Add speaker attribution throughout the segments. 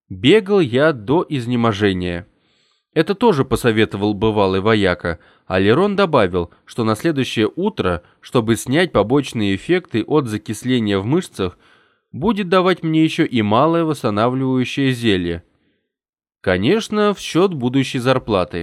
Speaker 1: Бегал я до изнеможения. Это тоже посоветовал бывалый вояка, а Лерон добавил, что на следующее утро, чтобы снять побочные эффекты от закисления в мышцах, будет давать мне еще и малое восстанавливающее зелье. Конечно, в счет будущей зарплаты.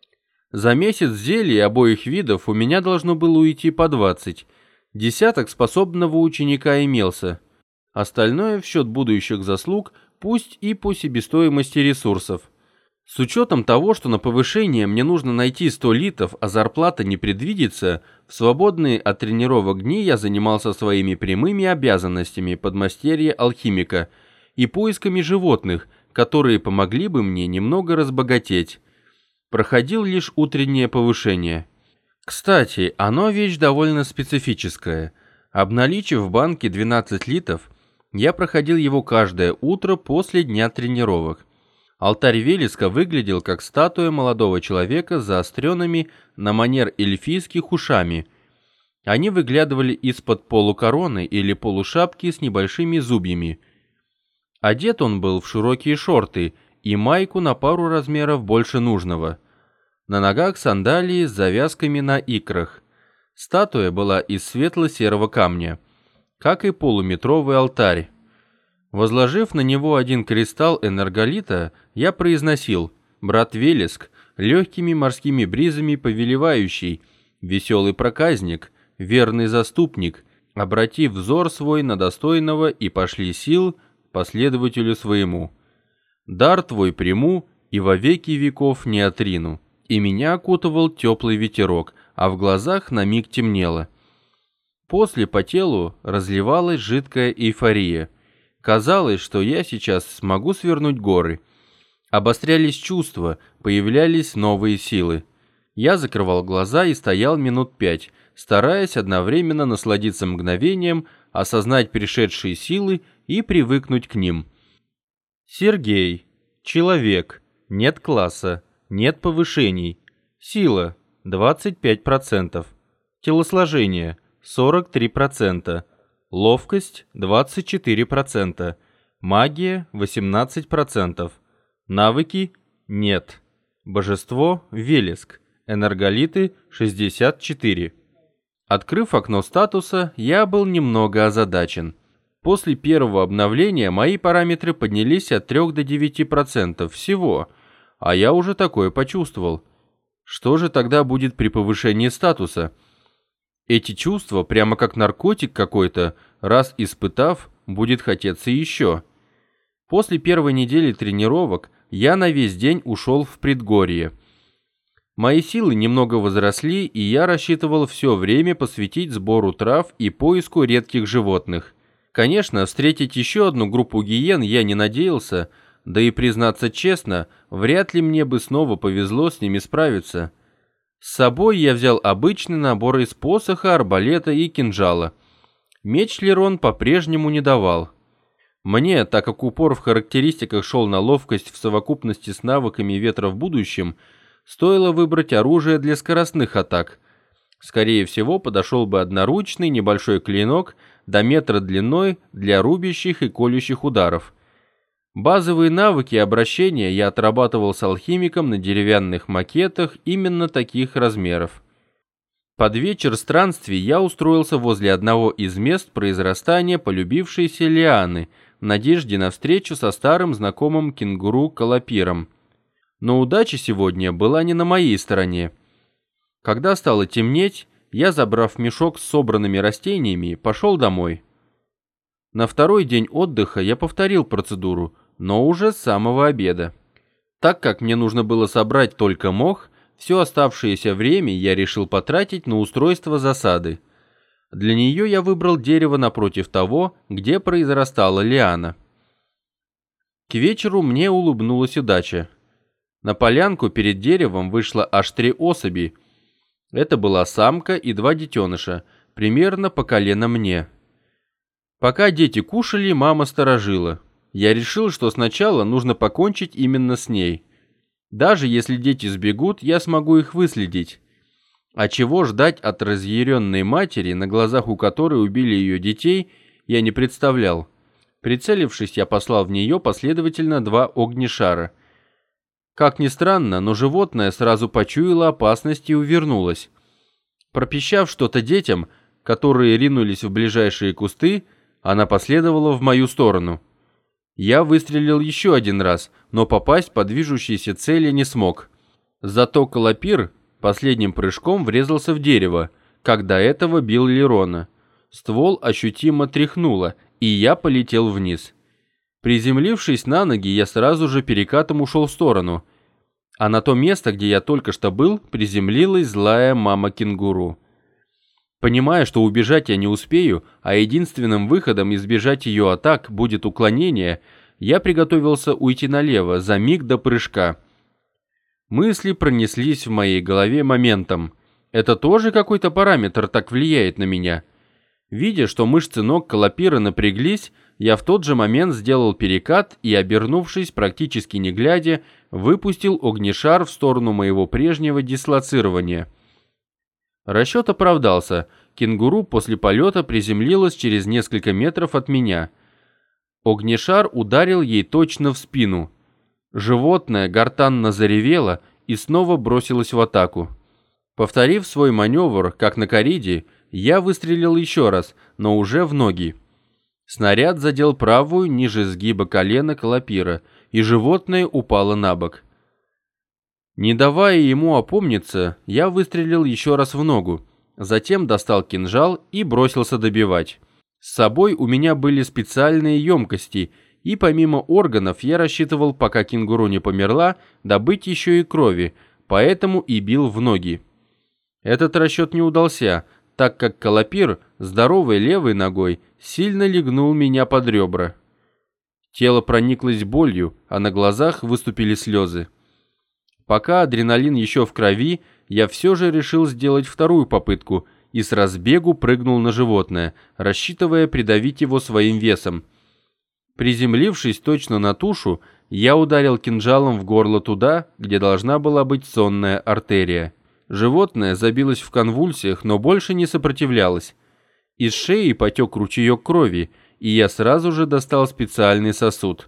Speaker 1: За месяц зелий обоих видов у меня должно было уйти по 20. Десяток способного ученика имелся. Остальное в счет будущих заслуг, пусть и по себестоимости ресурсов. С учетом того, что на повышение мне нужно найти 100 литов, а зарплата не предвидится, в свободные от тренировок дни я занимался своими прямыми обязанностями подмастерья алхимика и поисками животных, которые помогли бы мне немного разбогатеть. Проходил лишь утреннее повышение. Кстати, оно вещь довольно специфическая. Обналичив в банке 12 литов, я проходил его каждое утро после дня тренировок. Алтарь Велеска выглядел как статуя молодого человека с заостренными на манер эльфийских ушами. Они выглядывали из-под полукороны или полушапки с небольшими зубьями. Одет он был в широкие шорты и майку на пару размеров больше нужного. На ногах сандалии с завязками на икрах. Статуя была из светло-серого камня, как и полуметровый алтарь. Возложив на него один кристалл энерголита, я произносил: «Брат Велеск, легкими морскими бризами повелевающий, веселый проказник, верный заступник, обрати взор свой на достойного и пошли сил последователю своему. Дар твой приму и во веки веков не отрину». И меня окутывал теплый ветерок, а в глазах на миг темнело. После по телу разливалась жидкая эйфория. Казалось, что я сейчас смогу свернуть горы. Обострялись чувства, появлялись новые силы. Я закрывал глаза и стоял минут 5, стараясь одновременно насладиться мгновением, осознать пришедшие силы и привыкнуть к ним. Сергей. Человек. Нет класса. Нет повышений. Сила – 25%. Телосложение – 43%. Ловкость – 24%. Магия – 18%. Навыки – нет. Божество – Велеск. Энерголиты – 64. Открыв окно статуса, я был немного озадачен. После первого обновления мои параметры поднялись от 3 до 9% всего, а я уже такое почувствовал. Что же тогда будет при повышении статуса? Эти чувства, прямо как наркотик какой-то, раз испытав, будет хотеться еще. После первой недели тренировок я на весь день ушел в предгорье. Мои силы немного возросли, и я рассчитывал все время посвятить сбору трав и поиску редких животных. Конечно, встретить еще одну группу гиен я не надеялся, да и, признаться честно, вряд ли мне бы снова повезло с ними справиться. С собой я взял обычный набор из посоха, арбалета и кинжала. Меч Лерон по-прежнему не давал. Мне, так как упор в характеристиках шел на ловкость в совокупности с навыками ветра в будущем, стоило выбрать оружие для скоростных атак. Скорее всего, подошел бы одноручный небольшой клинок до метра длиной для рубящих и колющих ударов. Базовые навыки обращения я отрабатывал с алхимиком на деревянных макетах именно таких размеров. Под вечер странствий я устроился возле одного из мест произрастания полюбившейся лианы в надежде на встречу со старым знакомым кенгуру-колопиром. Но удача сегодня была не на моей стороне. Когда стало темнеть, я, забрав мешок с собранными растениями, пошел домой. На второй день отдыха я повторил процедуру, но уже с самого обеда. Так как мне нужно было собрать только мох, все оставшееся время я решил потратить на устройство засады. Для нее я выбрал дерево напротив того, где произрастала лиана. К вечеру мне улыбнулась удача. На полянку перед деревом вышло аж 3 особи. Это была самка и 2 детеныша, примерно по колено мне. Пока дети кушали, мама сторожила. Я решил, что сначала нужно покончить именно с ней. Даже если дети сбегут, я смогу их выследить. А чего ждать от разъяренной матери, на глазах у которой убили ее детей, я не представлял. Прицелившись, я послал в нее последовательно 2 огнешара. Как ни странно, но животное сразу почуяло опасность и увернулось. Пропищав что-то детям, которые ринулись в ближайшие кусты, она последовала в мою сторону. Я выстрелил еще 1 раз, но попасть по движущейся цели не смог. Зато Колопир последним прыжком врезался в дерево, как до этого бил Лерона. Ствол ощутимо тряхнуло, и я полетел вниз. Приземлившись на ноги, я сразу же перекатом ушел в сторону, а на то место, где я только что был, приземлилась злая мама-кенгуру. Понимая, что убежать я не успею, а единственным выходом избежать ее атак будет уклонение, я приготовился уйти налево за миг до прыжка. Мысли пронеслись в моей голове моментом. Это тоже какой-то параметр так влияет на меня? Видя, что мышцы ног Колопира напряглись, я в тот же момент сделал перекат и, обернувшись, практически не глядя, выпустил огнешар в сторону моего прежнего дислоцирования. Расчет оправдался. Кенгуру после полета приземлилась через несколько метров от меня. Огнешар ударил ей точно в спину. Животное гортанно заревело и снова бросилось в атаку. Повторив свой маневр, как на кориде, я выстрелил еще раз, но уже в ноги. Снаряд задел правую ниже сгиба колена Колопира, и животное упало на бок. Не давая ему опомниться, я выстрелил еще раз в ногу, затем достал кинжал и бросился добивать. С собой у меня были специальные емкости, и помимо органов я рассчитывал, пока кенгуру не померла, добыть еще и крови, поэтому и бил в ноги. Этот расчет не удался, так как Колопир здоровой левой ногой сильно легнул меня под ребра. Тело прониклось болью, а на глазах выступили слезы. Пока адреналин еще в крови, я все же решил сделать вторую попытку и с разбегу прыгнул на животное, рассчитывая придавить его своим весом. Приземлившись точно на тушу, я ударил кинжалом в горло туда, где должна была быть сонная артерия. Животное забилось в конвульсиях, но больше не сопротивлялось. Из шеи потек ручеек крови, и я сразу же достал специальный сосуд.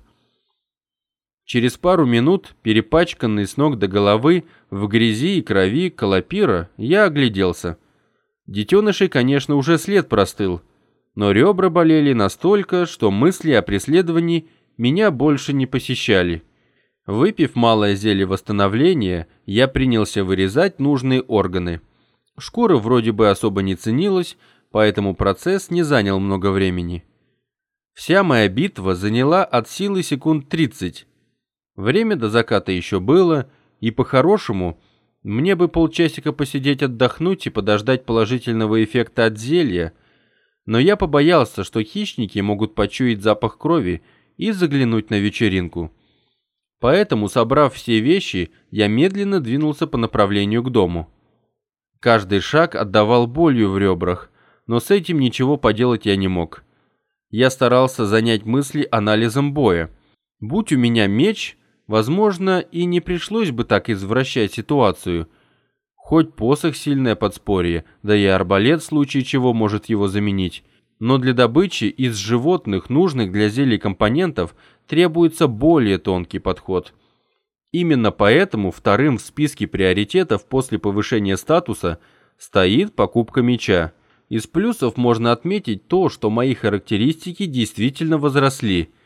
Speaker 1: Через пару минут, перепачканный с ног до головы, в грязи и крови Колопира, я огляделся. Детенышей, конечно, уже след простыл, но ребра болели настолько, что мысли о преследовании меня больше не посещали. Выпив малое зелье восстановления, я принялся вырезать нужные органы. Шкура вроде бы особо не ценилась, поэтому процесс не занял много времени. Вся моя битва заняла от силы секунд 30. Время до заката еще было, и по-хорошему мне бы полчасика посидеть отдохнуть и подождать положительного эффекта от зелья, но я побоялся, что хищники могут почуять запах крови и заглянуть на вечеринку. Поэтому, собрав все вещи, я медленно двинулся по направлению к дому. Каждый шаг отдавал болью в ребрах, но с этим ничего поделать я не мог. Я старался занять мысли анализом боя. Будь у меня меч, возможно, и не пришлось бы так извращать ситуацию. Хоть посох — сильное подспорье, да и арбалет в случае чего может его заменить. Но для добычи из животных, нужных для зелий компонентов, требуется более тонкий подход. Именно поэтому вторым в списке приоритетов после повышения статуса стоит покупка меча. Из плюсов можно отметить то, что мои характеристики действительно возросли –